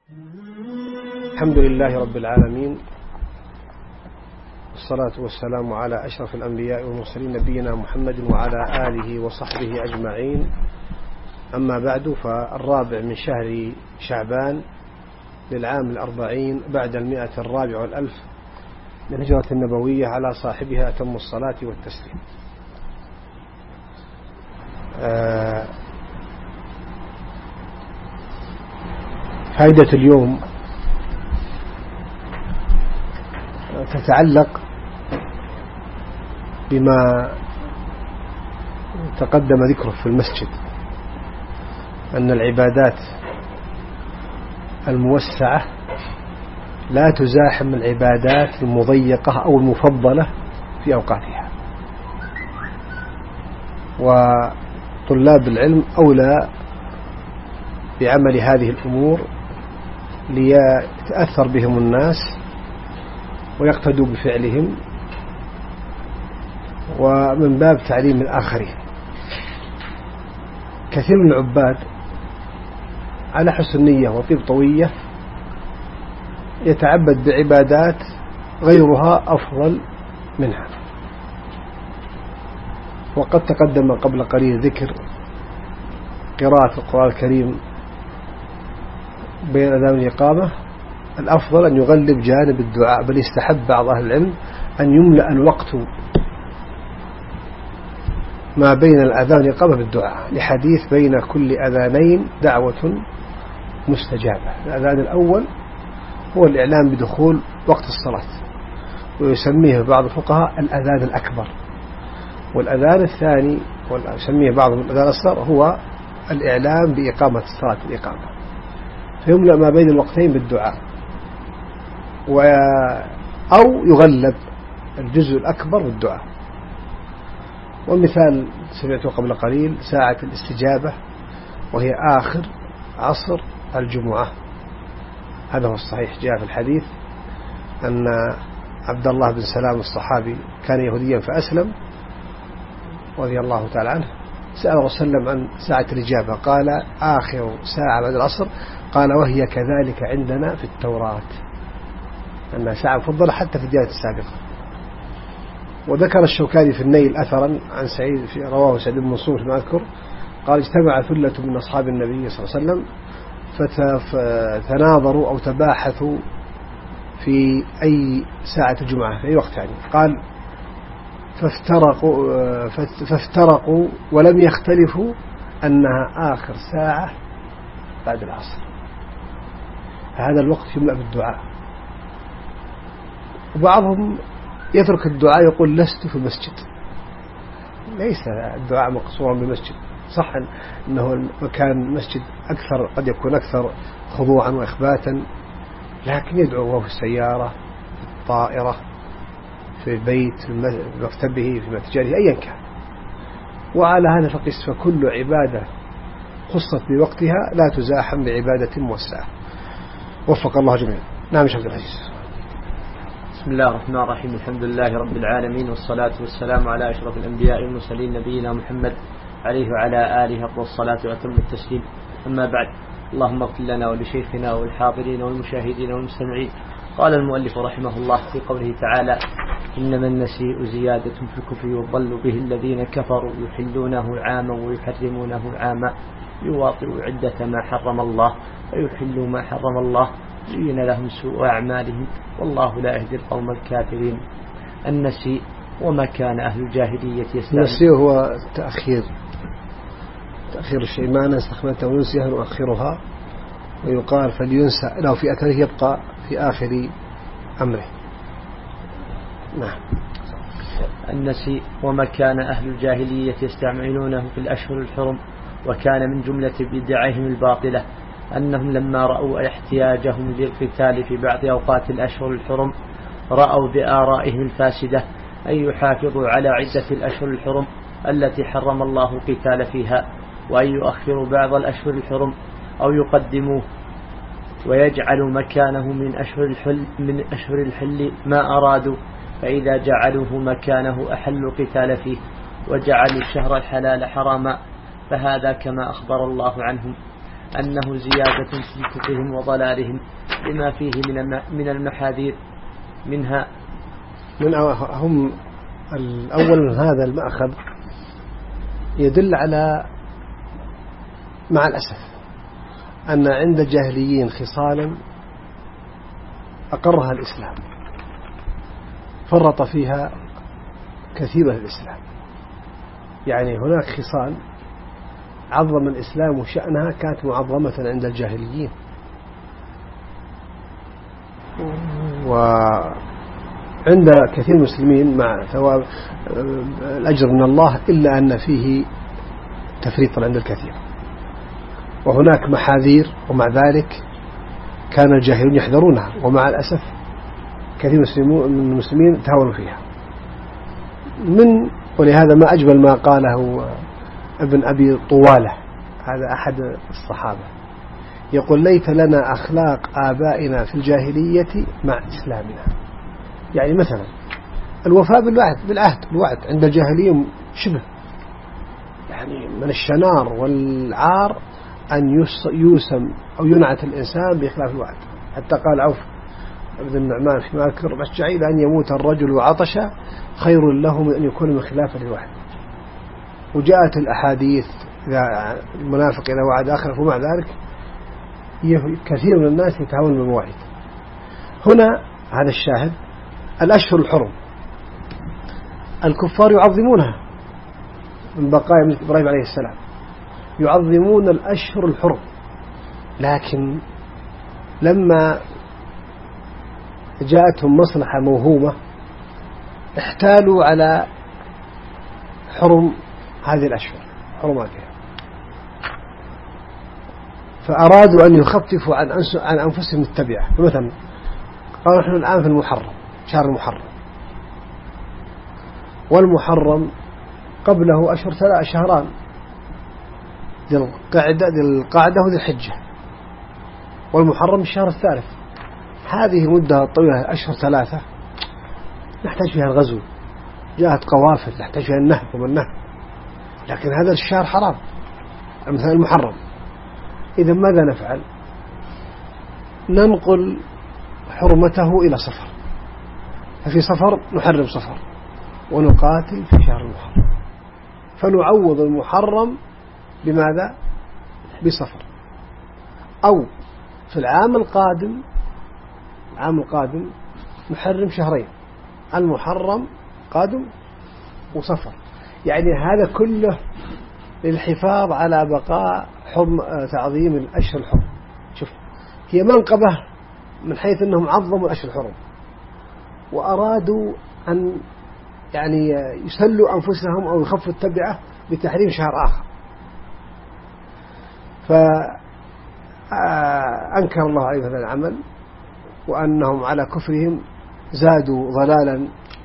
الحمد لله رب العالمين، والصلاة والسلام على أشرف الأنبياء والمرسلين نبينا محمد وعلى آله وصحبه أجمعين. أما بعد، فالرابع من شهر شعبان للعام 40 بعد 140 من الهجرة النبوية على صاحبها أتم الصلاة والتسليم. فائدة اليوم تتعلق بما تقدم ذكره في المسجد، أن العبادات الموسعة لا تزاحم العبادات المضيقة أو المفضلة في أوقاتها، وطلاب العلم أولى بعمل هذه الأمور ليتأثر بهم الناس ويقتدوا بفعلهم، ومن باب تعليم الآخرين. كثير من العباد على حسن نية وطيب طوية يتعبد بعبادات غيرها أفضل منها، وقد تقدم قبل قليل ذكر قراءة القرآن الكريم بين الأذان والإقامة. الأفضل أن يغلب جانب الدعاء، بل يستحب بعض أهل العلم أن يملأ الوقت ما بين الأذان والإقامة بالدعاء، لحديث بين كل أذانين دعوة مستجابة. الأذان الأول هو الإعلام بدخول وقت الصلاة، ويسميه بعض الفقهاء الأذان الأكبر، والأذان الثاني ويسميه بعضهم الأذان الأصغر هو الإعلام بإقامة الصلاة الإقامة. فيملأ ما بين الوقتين بالدعاء، أو يغلب الجزء الأكبر بالدعاء. والمثال سمعته قبل قليل ساعة الاستجابة، وهي آخر عصر الجمعة. هذا هو الصحيح، جاء في الحديث أن عبد الله بن سلام الصحابي كان يهوديا فأسلم رضي الله تعالى عنه، سأل الرسول صلى الله عليه وسلم عن ساعة الإجابة، قال آخر ساعة بعد العصر، قال وهي كذلك عندنا في التوراة، أنها ساعة مفضلة حتى في الديانة السابقة. وذكر الشوكاني في النيل أثرا عن سعيد في رواه سعيد بن منصور فيما أذكر، قال اجتمع ثلة من أصحاب النبي صلى الله عليه وسلم فتناظروا أو تباحثوا في أي ساعة الجمعة في أي وقت، يعني قال فافترقوا ولم يختلفوا أنها آخر ساعة بعد العصر. هذا الوقت يملأ بالدعاء، وبعضهم يترك الدعاء يقول لست في المسجد. ليس الدعاء مقصورا بالمسجد، صح أنه مكان المسجد أكثر، قد يكون أكثر خضوعا وإخباتا، لكن يدعو وهو في السيارة، في الطائرة، في البيت، في مكتبه، في متجره، أيا كان. وعلى هذا فقس، فكل عبادة خصت بوقتها لا تزاحم بعبادة موسعة. وفق الله جميعا. نعم شيخ العزيز. بسم الله الرحمن الرحيم، الحمد لله رب العالمين، والصلاة والسلام على أشرف الأنبياء والمرسلين نبينا محمد عليه وعلى آله أفضل الصلاة وأتم التسليم. أما بعد، اللهم اغفر لنا ولشيخنا والحاضرين والمشاهدين والمستمعين. قال المؤلف رحمه الله في قوله تعالى: إنما النسيء زيادة في الكفر يضل به الذين كفروا يحلونه عاما ويحرمونه عاما يواطئ عدة ما حرم الله ويحلوا ما حرم الله زين لهم سوء أعمالهم والله لا يهدي القوم الكافرين. النسيء وما كان أهل الجاهلية يستعملون. النسيء هو تأخير الشيء، ما نستخدمته وننسيها نؤخرها، ويقال فلينسى لو في أثره يبقى في آخر أمره. نعم. النسيء وما كان أهل الجاهلية يستعملونه في الأشهر الحرم، وكان من جملة بدعهم الباطلة أنهم لما رأوا احتياجهم للقتال في بعض أوقات الأشهر الحرم رأوا بآرائهم الفاسدة أن يحافظوا على عدة الأشهر الحرم التي حرم الله القتال فيها، وأن يؤخروا بعض الأشهر الحرم أو يقدموه، ويجعلوا مكانه من أشهر الحل ما أرادوا، فإذا جعلوه مكانه أحلوا القتال فيه وجعلوا الشهر الحلال حراما، فهذا كما أخبر الله عنهم. أنه زيادة في كفرهم وضلالهم لما فيه من المحاذير منها. هم الأول من هذا المأخذ يدل على مع الأسف أن عند الجاهليين خصالا أقرها الإسلام فرط فيها كثير من الإسلام. يعني هناك خصال عظم الإسلام شأنها كانت معظمة عند الجاهليين، وعند كثير من المسلمين مع ثواب الأجر من الله، إلا أن فيه تفريط عند الكثير، وهناك محاذير، ومع ذلك كان الجاهلون يحذرونها، ومع الأسف كثير من المسلمين تهاونوا فيها. ولهذا ما أجمل ما قاله ابن أبي طوالة، هذا أحد الصحابة، يقول: ليت لنا أخلاق آبائنا في الجاهلية مع إسلامنا. يعني مثلا الوفاء بالعهد الوعد عند الجاهلية شبه، يعني من الشنار والعار أن يوسم أو ينعت الإنسان بإخلاف الوعد. حتى قال عوف بن النعمان فيما أذكر: الشعير أن يموت الرجل وعطشا خير له من أن يكون من خلاف الوعد. وجاءت الأحاديث إذا المنافق إذا وعد آخر، ومع ذلك كثير من الناس يتعاون بالمواعيد. هنا هذا الشاهد: الأشهر الحرم الكفار يعظمونها من بقايا من إبراهيم عليه السلام، يعظمون الأشهر الحرم، لكن لما جاءتهم مصلحة موهومة احتالوا على حرم هذه الأشهر حرماتها، فأرادوا أن يخففوا عن أنفسهم التبعة. فمثلا قالوا: نحن الآن في المحرم، شهر المحرم، والمحرم قبله شهران، ذي القعدة وذي الحجة، والمحرم الشهر الثالث. هذه مدة طويلة، أشهر 3 نحتاج فيها الغزو، جاءت قوافل نحتاج فيها النهب والنهب، لكن هذا الشهر حرام مثل المحرم. إذا ماذا نفعل؟ ننقل حرمته إلى صفر، ففي صفر نحرم صفر ونقاتل في شهر المحرم، فنعوض المحرم بماذا؟ بصفر. أو في العام القادم نحرم شهرين، المحرم قادم وصفر. يعني هذا كله للحفاظ على بقاء تعظيم الأشهر الحرم. شوف، هي منقبة من حيث أنهم عظموا الأشهر الحرم، وأرادوا أن يعني يسلوا أنفسهم أو يخفوا التبعة بتحريم شهر آخر. فأنكر الله عليه هذا العمل، وأنهم على كفرهم زادوا ضلالا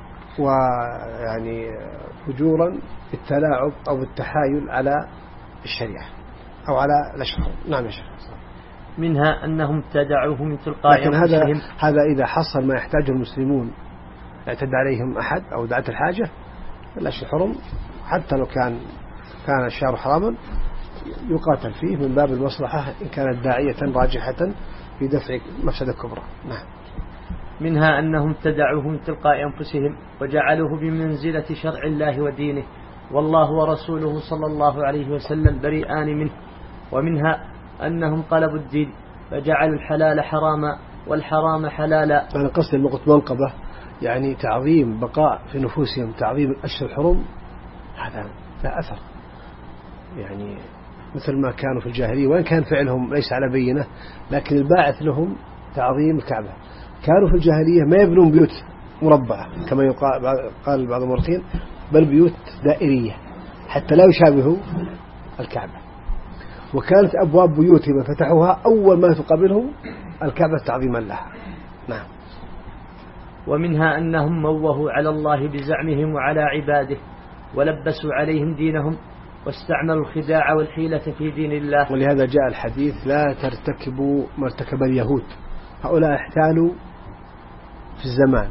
ويعني فجورا بالتلاعب أو بالتحايل على الشريعة أو على الأشهر. نعم يا شيخ. منها أنهم ابتدعوه من تلقاء أنفسهم. هذا إذا حصل ما يحتاجه المسلمون، اعتدى عليهم أحد أو دعت الحاجة، الأشهر الحرم حتى لو كان الشهر حراما يقاتل فيه من باب المصلحة إن كانت داعية راجحة في دفع مفسدة كبرى. نعم. منها أنهم ابتدعوه من تلقاء أنفسهم وجعلوه بمنزلة شرع الله ودينه، والله ورسوله صلى الله عليه وسلم بريئان منه. ومنها أنهم قلبوا الدين فجعلوا الحلال حراما والحرام حلالا. أنا قصد النقطة منقبة، يعني تعظيم بقاء في نفوسهم تعظيم الأشهر الحرم، هذا لا أثر، يعني مثل ما كانوا في الجاهلية، وإن كان فعلهم ليس على بينة، لكن الباعث لهم تعظيم الكعبة. كانوا في الجاهلية ما يبنون بيوت مربعة كما قال بعض المؤرخين، بل بيوت دائرية حتى لا يشابهوا الكعبة. وكانت أبواب بيوتهم فتحوها أول ما تقابلهم الكعبة تعظيما لها. نعم. ومنها أنهم موهوا على الله بزعمهم وعلى عباده، ولبسوا عليهم دينهم، واستعملوا الخداع والحيلة في دين الله. ولهذا جاء الحديث: لا ترتكبوا ما ارتكب اليهود، هؤلاء احتالوا في الزمان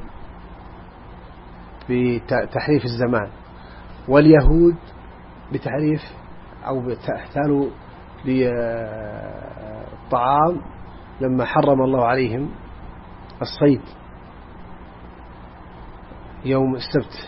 بتحريف الزمان، واليهود بتحريف أو احتالوا للطعام لما حرم الله عليهم الصيد يوم السبت،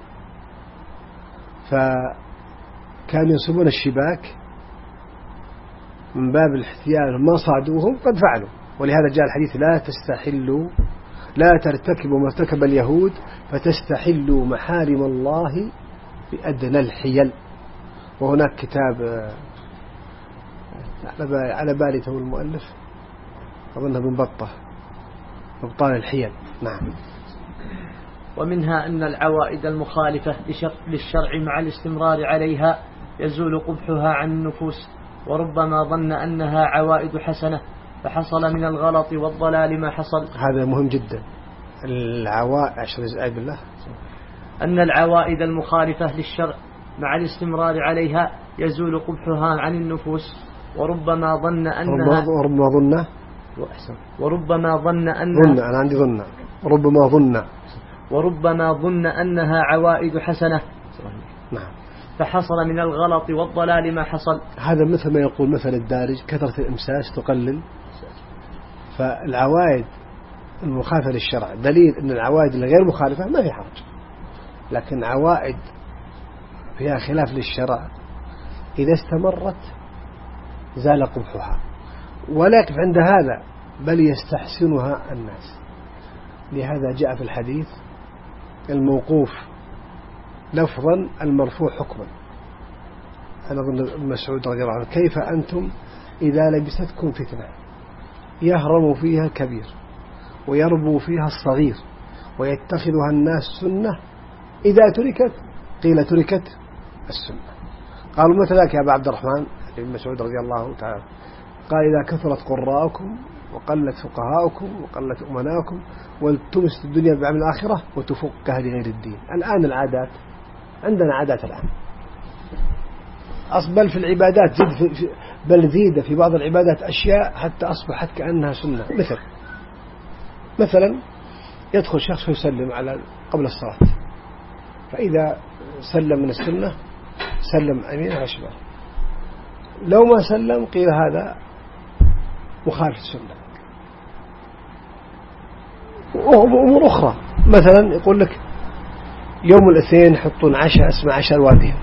فكانوا ينصبون الشباك من باب الاحتيال، ما صادوهم قد فعلوا. ولهذا جاء الحديث لا ترتكبوا ما ارتكب اليهود فتستحلوا محارم الله بأدنى الحيل. وهناك كتاب على بالي تو المؤلف أظنها بن بطة، أبطال الحيل. نعم. ومنها أن العوائد المخالفة للشرع مع الاستمرار عليها يزول قبحها عن النفوس، وربما ظن أنها عوائد حسنة فحصل من الغلط والضلال ما حصل. هذا مهم جدا. العوائد بالله أن العوائد المخالفة للشرع مع الاستمرار عليها يزول قبحها عن النفوس، وربما ظن أنها أنا عندي ظن وربما ظن أنها عوائد حسنة. نعم. فحصل من الغلط والضلال ما حصل. هذا مثل ما يقول مثل الدارج كثرة الإمساس تقلل. فالعوائد المخالفة للشرع دليل أن العوائد الغير مخالفة ما في حرج، لكن عوائد فيها خلاف للشرع إذا استمرت زال قبحها. ولكن عند هذا بل يستحسنها الناس. لهذا جاء في الحديث الموقوف لفظا المرفوع حكما. أنا أظن ابن مسعود رضي الله عنه: كيف أنتم إذا لبستكم فتنة يهرم فيها كبير ويربو فيها الصغير ويتخذها الناس سنة، إذا تركت قيل تركت السنة. قالوا: متى ذاك يا أبا عبد الرحمن؟ ابن مسعود رضي الله تعالى قال: إذا كثرت قراءكم وقلت فقهاؤكم وقلت أمناؤكم والتمست الدنيا بعمل الآخرة وتفكها لغير الدين. الآن العادات عندنا عادات الآن بل في العبادات بل زيد في بعض العبادات أشياء حتى أصبحت كأنها سنة. مثلا يدخل شخص ويسلم قبل الصلاة، فإذا سلم من السنة سلم أمين على شمال، لو ما سلم قيل هذا مخالف السنة. وأمور أخرى مثلا يقول لك يوم الاثنين يحطون عشاء اسمه عشاء الوادية،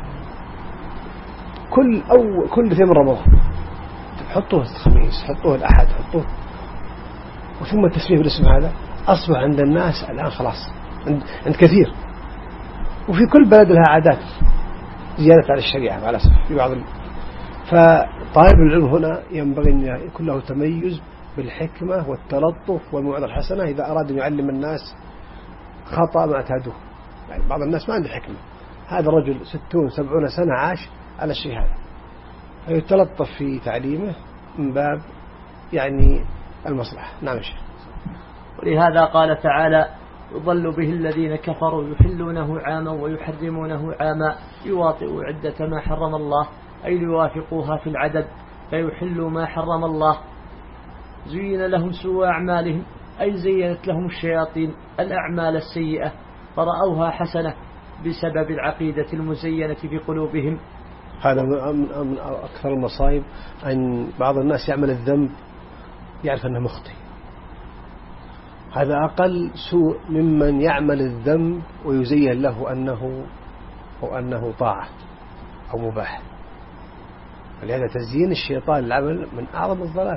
كل اثنين من رمضان حطوه الخميس، حطوه الأحد، حطوه، وثم التسمية بالاسم هذا أصبح عند الناس الآن خلاص عند كثير. وفي كل بلد لها عادات زيادة على الشريعة على الأسف في بعض فطالب العلم هنا ينبغي أن يكون له تميز بالحكمة والتلطف والموعظة الحسنة إذا أراد أن يعلم الناس خطأ ما اعتادوه. يعني بعض الناس ما عنده حكمة، هذا رجل 60-70 سنة عاش على الشيء هذا، فيتلطف في تعليمه من باب يعني المصلحة. نعم يا شيخ. ولهذا قال تعالى: يضل به الذين كفروا يحلونه عاما ويحرمونه عاما يواطئوا عدة ما حرم الله، أي ليوافقوها في العدد فيحلوا ما حرم الله. زين لهم سوء أعمالهم، أي زينت لهم الشياطين الأعمال السيئة فرأوها حسنة بسبب العقيدة المزينة في قلوبهم. هذا من أكثر المصائب أن بعض الناس يعمل الذنب يعرف أنه مخطئ. هذا أقل سوء ممن يعمل الذنب ويزين له أنه طاعة أو مباح. ولهذا تزيين الشيطان العمل من أعظم الضلال.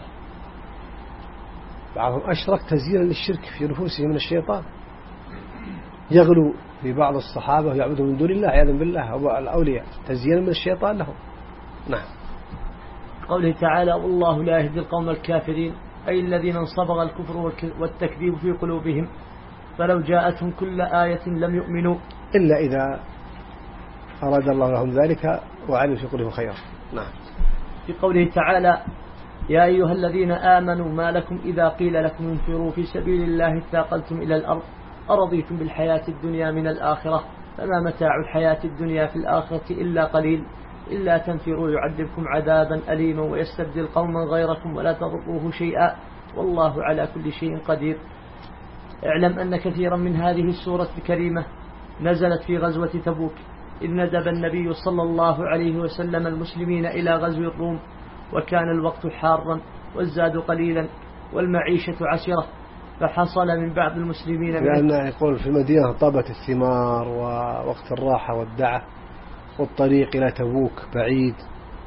بعضهم أشرك تزيينا للشرك في نفوسهم من الشيطان، يغلو في بعض الصحابة ويعبدوا من دون الله عياذا بالله أو الأولياء تزيينا من الشيطان لهم. نعم. قوله تعالى: والله لا يهدي القوم الكافرين، أي الذين انصبغ الكفر والتكذيب في قلوبهم، فلو جاءتهم كل آية لم يؤمنوا إلا إذا أراد الله لهم ذلك وعلم في قلوبهم خيرا. نعم. في قوله تعالى: يا أيها الذين آمنوا ما لكم إذا قيل لكم انفروا في سبيل الله اثاقلتم إلى الأرض أرضيتم بالحياة الدنيا من الآخرة فما متاع الحياة الدنيا في الآخرة إلا قليل إلا تنفروا يعذبكم عذابا أليما ويستبدل قوما غيركم ولا تضروه شيئا والله على كل شيء قدير. اعلم أن كثيرا من هذه السورة الكريمة نزلت في غزوة تبوك، إذ ندب النبي صلى الله عليه وسلم المسلمين إلى غزو الروم وكان الوقت حارا والزاد قليلا والمعيشة عسرة، فحصل من بعض المسلمين لأن يقول في المدينة طابت الثمار ووقت الراحة والدعة، والطريق إلى تبوك بعيد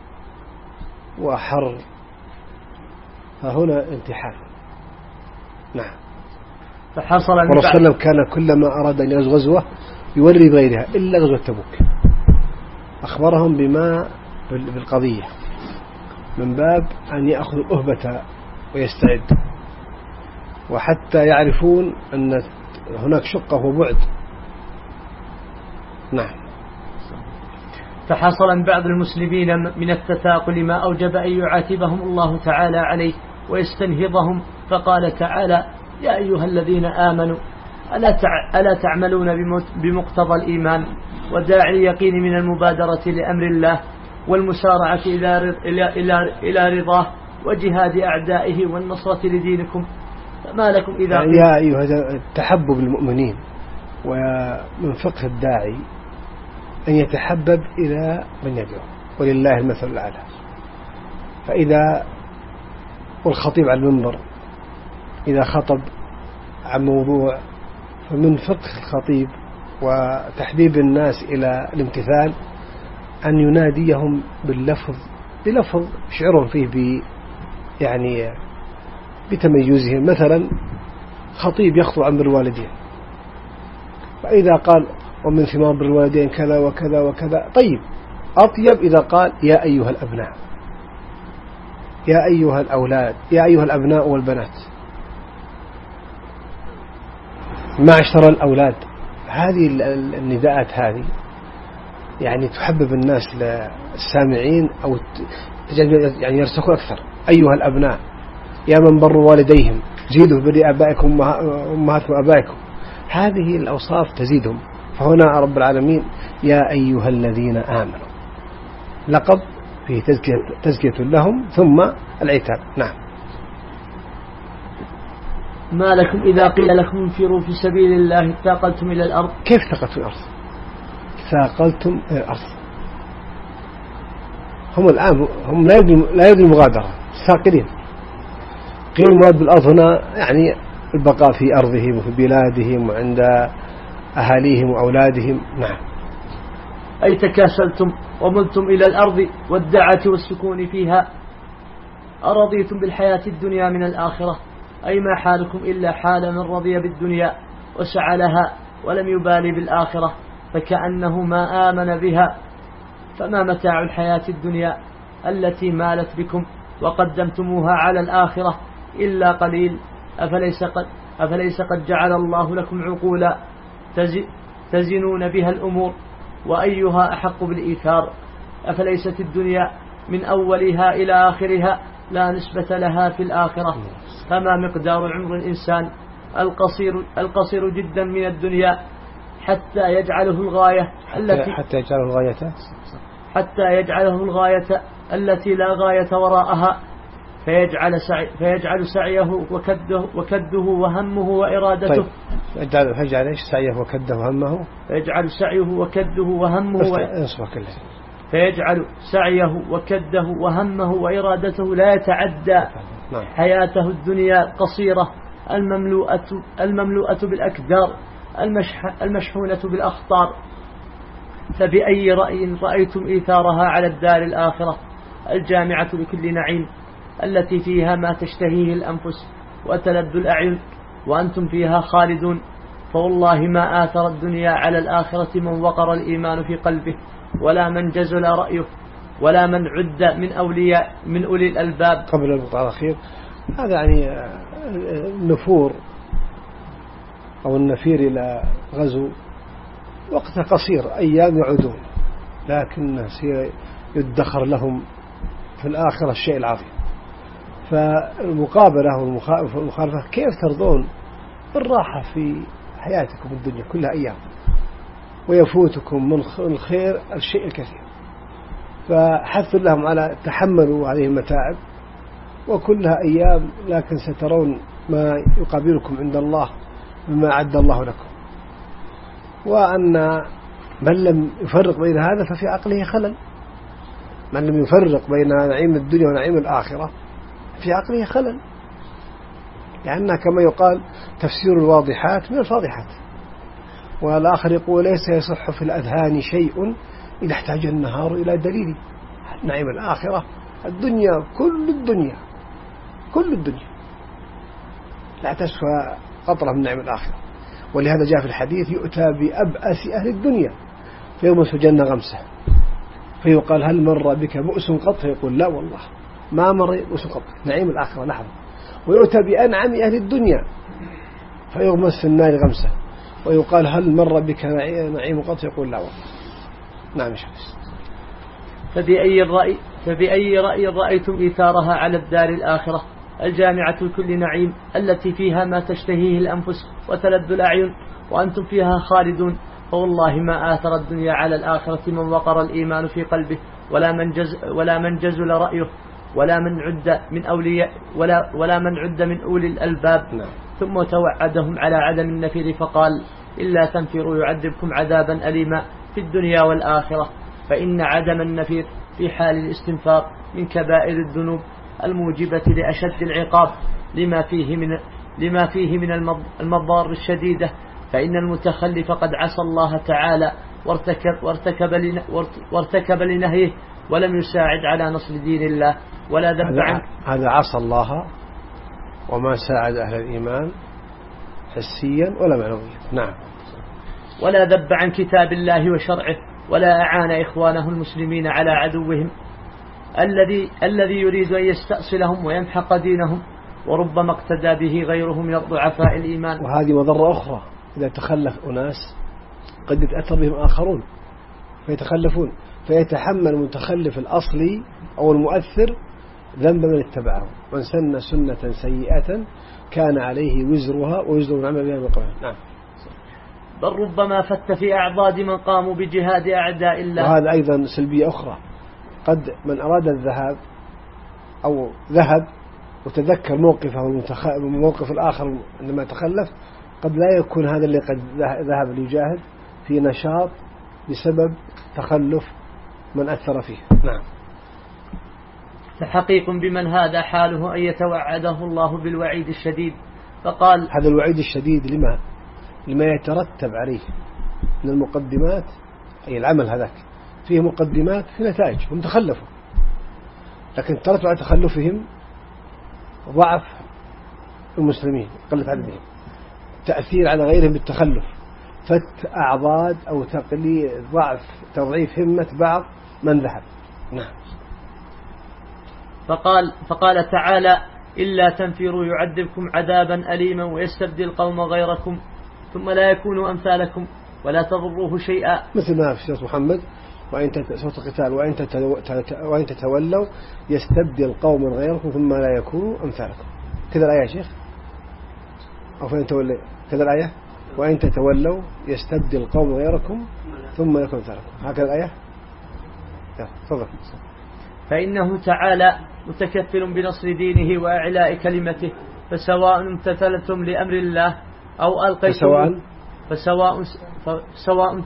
وحر، فهنا امتحان. نعم. فحصل من بعض ورسول الله كان كلما أراد أن يغزو غزوة يوري بغيرها إلا غزوة تبوك، أخبرهم بما بالقضية من باب أن يأخذ الأهبة ويستعد، وحتى يعرفون أن هناك شقة وبعد. نعم. فحصل من بعض المسلمين من التثاقل ما أوجب أن يعاتبهم الله تعالى عليه ويستنهضهم، فقال تعالى: يا أيها الذين آمنوا ألا تعملون بمقتضى الإيمان وداعي اليقين من المبادرة لأمر الله والمسارعة إلى رضاه وجهاد أعدائه والنصرة لدينكم، فما لكم إذا يعني يا أيها التحبب المؤمنين، ومن فقه الداعي أن يتحبب إلى من يدعو، ولله المثل الأعلى. فإذا والخطيب على المنبر إذا خطب عن موضوع، فمن فقه الخطيب وتحبيب الناس إلى الامتثال أن يناديهم بلفظ شعرهم فيه يعني بتميزهم. مثلا خطيب يخطب عن بر الوالدين، فإذا قال ومن ثمار بر الوالدين كذا وكذا وكذا، طيب أطيب إذا قال يا أيها الأبناء، يا أيها الأولاد، يا أيها الأبناء والبنات، معشر الأولاد. هذه النداءات هذه يعني تحبب الناس للسامعين، أو يعني يرسخوا أكثر. أيها الأبناء، يا من بروا والديهم، زيدوا بر آبائكم وأمهاتكم وآبائكم. هذه الأوصاف تزيدهم. فهنا رب العالمين يا أيها الذين آمنوا، لقب فيه تزكية لهم ثم العتاب. نعم. ما لكم إذا قيل لكم انفروا في سبيل الله ثاقلتم إلى الأرض. كيف ثاقلتم الأرض؟ ثاقلتم إلى الأرض. هم الآن هم لا يريدون المغادرة، ثاقلين. قيل المراد بالأرض هنا يعني البقاء في أرضهم وفي بلادهم وعند أهاليهم وأولادهم. نعم. أي تكاسلتم وملتم إلى الأرض والدعة والسكون فيها. أرضيتم بالحياة الدنيا من الآخرة، أي ما حالكم إلا حال من رضي بالدنيا وسعى لها ولم يبالي بالآخرة، فكأنه ما آمن بها. فما متاع الحياة الدنيا التي مالت بكم وقدمتموها على الآخرة إلا قليل. أفليس قد جعل الله لكم عقولا تزنون بها الأمور، وأيها أحق بالإيثار. أفليست الدنيا من أولها إلى آخرها لا نسبة لها في الآخرة. فما مقدار عمر الإنسان القصير جدا من الدنيا حتى يجعله الغاية التي لا غاية وراءها، فيجعل سعيه وكده وهمه وإرادته. طيب. فيجعل ايش سعيه وكده وهمه؟ فيجعل سعيه وكده وهمه فيجعل سعيه وكده وهمه وإرادته لا يتعدى حياته الدنيا قصيرة المملوءة بالأكدار المشحونة بالأخطار. فبأي رأي رأيتم إيثارها على الدار الآخرة الجامعة لكل نعيم، التي فيها ما تشتهيه الأنفس وتلذ الأعين وأنتم فيها خالدون؟ فوالله ما آثر الدنيا على الآخرة من وقر الإيمان في قلبه، ولا من جزل رأيه، ولا من عد من أولي الألباب. قبل النقطة الأخير، هذا يعني النفور أو النفير إلى غزو وقت قصير، أيام يعودون، لكن يدخر لهم في الآخرة الشيء العظيم. فالمقابلة والمخالفة، كيف ترضون بالراحة في حياتكم الدنيا كلها أيام، ويفوتكم من الخير الشيء الكثير؟ فحث لهم على تحملوا هذه المتاعب وكلها أيام، لكن سترون ما يقابلكم عند الله بما أعد الله لكم. وأن من لم يفرق بين هذا ففي عقله خلل، من لم يفرق بين نعيم الدنيا ونعيم الآخرة في عقله خلل، لأنها كما يقال تفسير الواضحات من الفاضحات. والآخر يقول ليس يصح في الأذهان شيء إذا احتاج النهار إلى دليل. نعيم الآخرة الدنيا كل الدنيا لا تسوى قطرة من نعيم الآخرة. ولهذا جاء في الحديث يؤتى بأبأس أهل الدنيا فيغمس الجنة غمسة، فيقال هل مر بك بؤس قط؟ فيقول لا والله ما مر بؤس قط. نعيم الآخرة لحظة. ويؤتى بأنعم أهل الدنيا فيغمس في النار غمسة، ويقال هل مر بك نعيم قط؟ يقول لا والله. نعم شخص. فبأي رأي رأيتم إيثارها على الدار الآخرة الجامعة لكل نعيم التي فيها ما تشتهيه الأنفس وتلذ الأعين وأنتم فيها خالدون؟ فوالله ما آثر الدنيا على الآخرة من وقر الإيمان في قلبه ولا من جزل رأيه ولا من عد من أولي الألباب. ثم توعدهم على عدم النفير فقال إلا تنفروا يعذبكم عذابا أليما في الدنيا والآخرة، فإن عدم النفير في حال الاستنفار من كبائر الذنوب الموجبة لأشد العقاب لما فيه من المضار الشديدة، فإن المتخلف قد عصى الله تعالى وارتكب لنهيه ولم يساعد على نصر دين الله ولا ذب عنه. هذا عصى الله وما ساعد أهل الإيمان حسيا ولا معنويا. نعم. ولا ذب عن كتاب الله وشرعه ولا أعان إخوانه المسلمين على عدوهم الذي يريد أن يستأصلهم ويمحق دينهم، وربما اقتدى به غيره من الضعفاء الإيمان. وهذه مضرة أخرى، إذا تخلف أناس قد يتأثر بهم آخرون فيتخلفون، فيتحمل المتخلف الأصلي أو المؤثر ذنب من اتبعه. من سن سنة سيئة كان عليه وزرها ووزر من عمل بها من قبله. نعم. بل ربما فت في أعضاد من قاموا بجهاد أعداء الله. وهذا أيضا سلبية أخرى، قد من أراد الذهاب أو ذهب وتذكر موقف الآخر عندما تخلف، قد لا يكون هذا اللي قد ذهب ليجاهد في نشاط بسبب تخلف من أثر فيه. نعم. فحقيق بمن هذا حاله أن يتوعده الله بالوعيد الشديد. فقال هذا الوعيد الشديد لما يترتب عليه من المقدمات، أي العمل هذاك فيه مقدمات في نتائج، هم تخلفوا، لكن ترتب على تخلفهم ضعف المسلمين، قلة عددهم، تأثير على غيرهم بالتخلف، فت أعضاد أو تضعيف همة بعض من ذهب. نعم. فقال تعالى إلا تنفروا يعذبكم عذابا أليما ويستبدل قوم غيركم ثم لا يكونوا أمثالكم ولا تضروه شيئا، مثل ما في سورة محمد سورة القتال وإن تتولوا يستبدل قوما غيركم ثم لا يكونوا أمثالكم. كذا الآية يا شيخ، أو فإن تولوا كذا الآية وإن تتولوا يستبدل قوما غيركم ثم يكون أمثالكم، هكذا الآية. تفضل. فإنه تعالى متكفل بنصر دينه وإعلاء كلمته، فسواء امتثلتم لأمر الله أو ألقيتم فسواء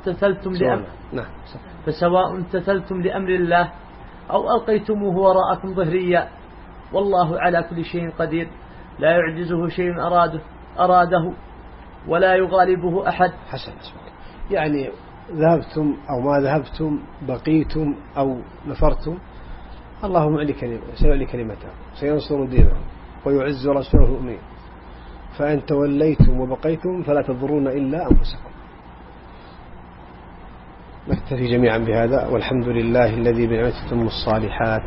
امتثلتم لأمر الله أو ألقيتموه وراءكم ظهريا، والله على كل شيء قدير لا يعجزه شيء أراده ولا يغالبه أحد. حسن اسمك، يعني ذهبتم أو ما ذهبتم، بقيتم أو نفرتم، الله سيعلي كلمته، سينصر دينه ويعز رسوله المؤمنين. فإن توليتم وبقيتم فلا تضرون إلا أنفسكم. نكتفي جميعا بهذا، والحمد لله الذي بنعمته تتم الصالحات.